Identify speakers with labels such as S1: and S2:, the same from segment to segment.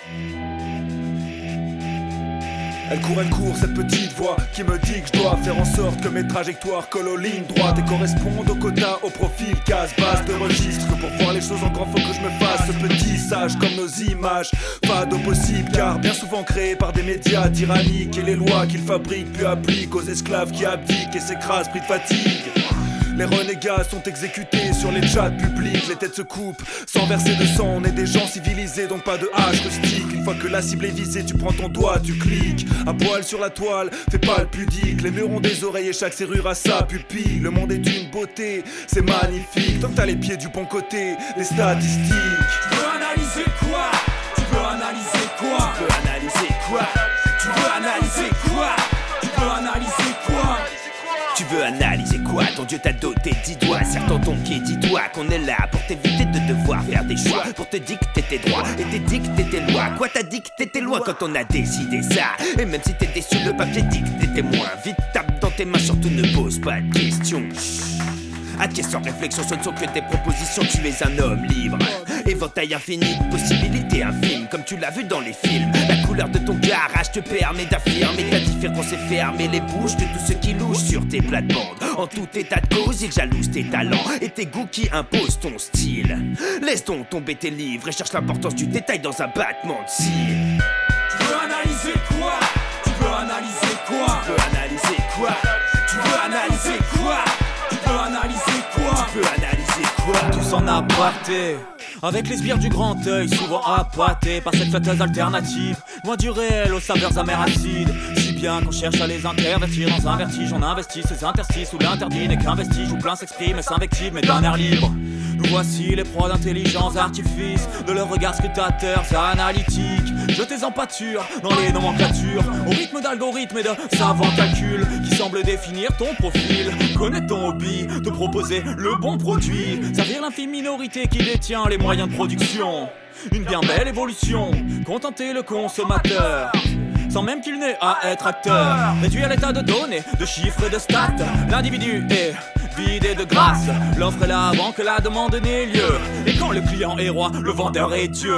S1: Elle court, cette petite voix qui me dit que je dois faire en sorte que mes trajectoires collent aux lignes droites et correspondent au quota, au profil, case, base de registre. Que pour voir les choses en grand faut que je me fasse ce petit sage comme nos images. Pas d'eau possible car bien souvent créées par des médias tyranniques et les lois qu'ils fabriquent puis appliquent aux esclaves qui abdiquent et s'écrasent pris de fatigue. Les renégats sont exécutés sur les chats publics, les têtes se coupent sans verser de sang. On est des gens civilisés donc pas de hache rustique. Une fois que la cible est visée, tu prends ton doigt, tu cliques. À poil sur la toile, fais pas le pudique. Les murs ont des oreilles et chaque serrure a sa pupille. Le monde est d'une beauté, c'est magnifique. Tant que t'as les pieds du bon côté, les statistiques.
S2: Tu veux analyser quoi? Tu veux analyser quoi?
S3: Tu veux analyser quoi?
S2: Tu veux analyser quoi? Tu veux analyser quoi?
S3: Tu veux analyser quoi? Ton Dieu t'a doté 10 doigts. Serre ton pied, dis-toi qu'on est là pour t'éviter de devoir faire des choix, pour te dicter tes droits et tes dicter tes lois. Quoi t'as dicté tes lois quand on a décidé ça? Et même si t'es déçu, le papier dicté tes moins. Vite tape dans tes mains, surtout ne pose pas de questions. Acquiesce sans réflexion, ce ne sont que des propositions. Tu es un homme libre, éventail infini, possibilités infimes, comme tu l'as vu dans les films. La couleur de ton garage te permet d'affirmer ta différence et fermer les bouches de tous ceux qui louchent sur tes plates-bandes. En tout état de cause, ils jalousent tes talents et tes goûts qui imposent ton style. Laisse donc tomber tes livres et cherche l'importance du détail dans un battement de cils.
S2: Tu veux analyser quoi? Tu veux analyser quoi?
S3: Tu veux analyser quoi?
S2: Tu veux analyser quoi? Tu veux analyser quoi?
S3: Tu veux analyser quoi?
S4: Tous en aparté, avec les sbires du grand œil, souvent appâtés par cette fêteuse alternative, loin du réel aux saveurs amères acides. Si bien qu'on cherche à les intervertir dans un vertige, on investit ces interstices où l'interdit n'est qu'un vestige, où plein s'exprime et s'invective mais d'un air libre. Nous voici les proies d'intelligence artifice, de leur regard scrutateur analytique. Jetez en pâture dans les nomenclatures, au rythme d'algorithmes et de savants calculs qui semblent définir ton profil. Connaître ton hobby, te proposer le bon produit, servir l'infime minorité qui détient les moyens de production. Une bien belle évolution, contenter le consommateur sans même qu'il n'ait à être acteur. Réduit à l'état de données, de chiffres et de stats, l'individu est vidé de grâce. L'offre est là avant que la demande n'ait lieu, et quand le client est roi, le vendeur est Dieu.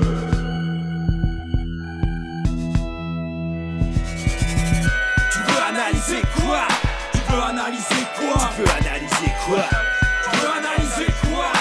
S2: Tu veux analyser quoi? Tu veux analyser quoi?
S3: Tu veux analyser quoi?
S2: Tu veux analyser quoi?